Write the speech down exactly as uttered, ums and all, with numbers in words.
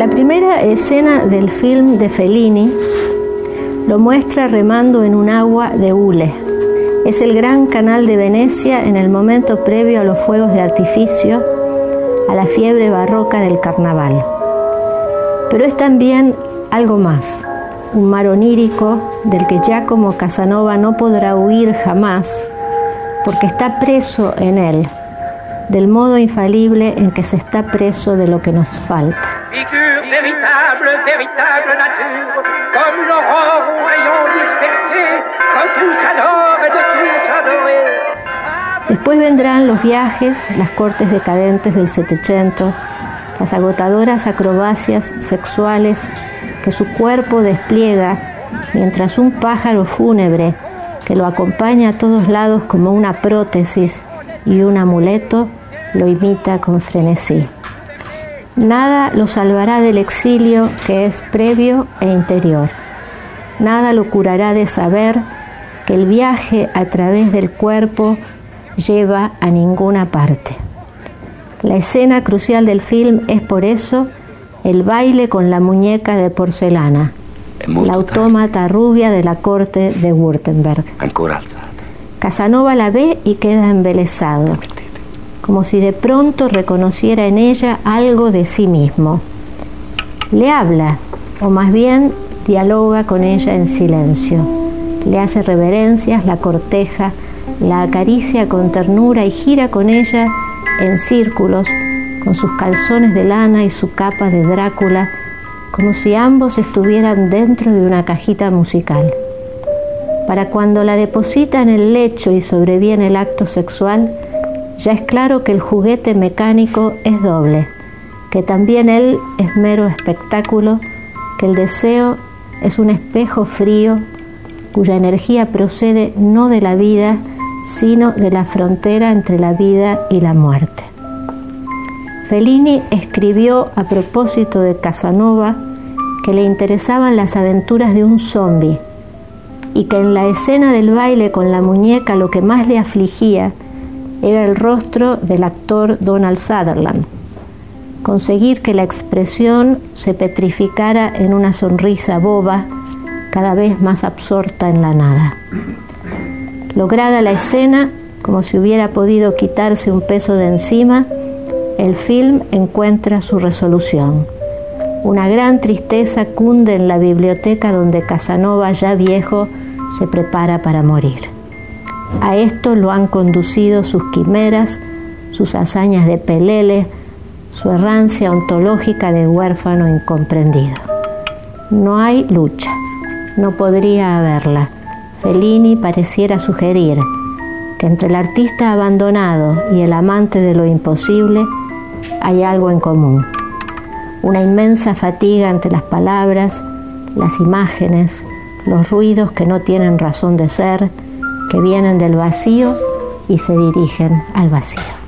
La primera escena del film de Fellini lo muestra remando en un agua de hule. Es el gran canal de Venecia en el momento previo a los fuegos de artificio, a la fiebre barroca del carnaval. Pero es también algo más, un mar onírico del que Giacomo Casanova no podrá huir jamás, porque está preso en él, del modo infalible en que se está preso de lo que nos falta. Figure véritable, véritable nature, comme l'aurore aux rayons dispersés, quand tous adorent et de tous adorés. Después vendrán los viajes, las cortes decadentes del Settecento, las agotadoras acrobacias sexuales que su cuerpo despliega mientras un pájaro fúnebre que lo acompaña a todos lados como una prótesis y un amuleto lo imita con frenesí. Nada lo salvará del exilio que es previo e interior. Nada lo curará de saber que el viaje a través del cuerpo lleva a ninguna parte. La escena crucial del film es por eso el baile con la muñeca de porcelana, la autómata rubia de la corte de Württemberg. Casanova la ve y queda embelesado, como si de pronto reconociera en ella algo de sí mismo. Le habla, o más bien dialoga con ella en silencio. Le hace reverencias, la corteja, la acaricia con ternura y gira con ella en círculos, con sus calzones de lana y su capa de Drácula, como si ambos estuvieran dentro de una cajita musical. Para cuando la deposita en el lecho y sobreviene el acto sexual, ya es claro que el juguete mecánico es doble, que también él es mero espectáculo, que el deseo es un espejo frío cuya energía procede no de la vida, sino de la frontera entre la vida y la muerte. Fellini escribió a propósito de Casanova que le interesaban las aventuras de un zombi y que en la escena del baile con la muñeca lo que más le afligía era el rostro del actor Donald Sutherland. Conseguir que la expresión se petrificara en una sonrisa boba, cada vez más absorta en la nada. Lograda la escena, como si hubiera podido quitarse un peso de encima, el film encuentra su resolución. Una gran tristeza cunde en la biblioteca donde Casanova, ya viejo, se prepara para morir. A esto lo han conducido sus quimeras, sus hazañas de pelele, su errancia ontológica de huérfano incomprendido. No hay lucha, no podría haberla. Fellini pareciera sugerir que entre el artista abandonado y el amante de lo imposible hay algo en común. Una inmensa fatiga ante las palabras, las imágenes, los ruidos que no tienen razón de ser, que vienen del vacío y se dirigen al vacío.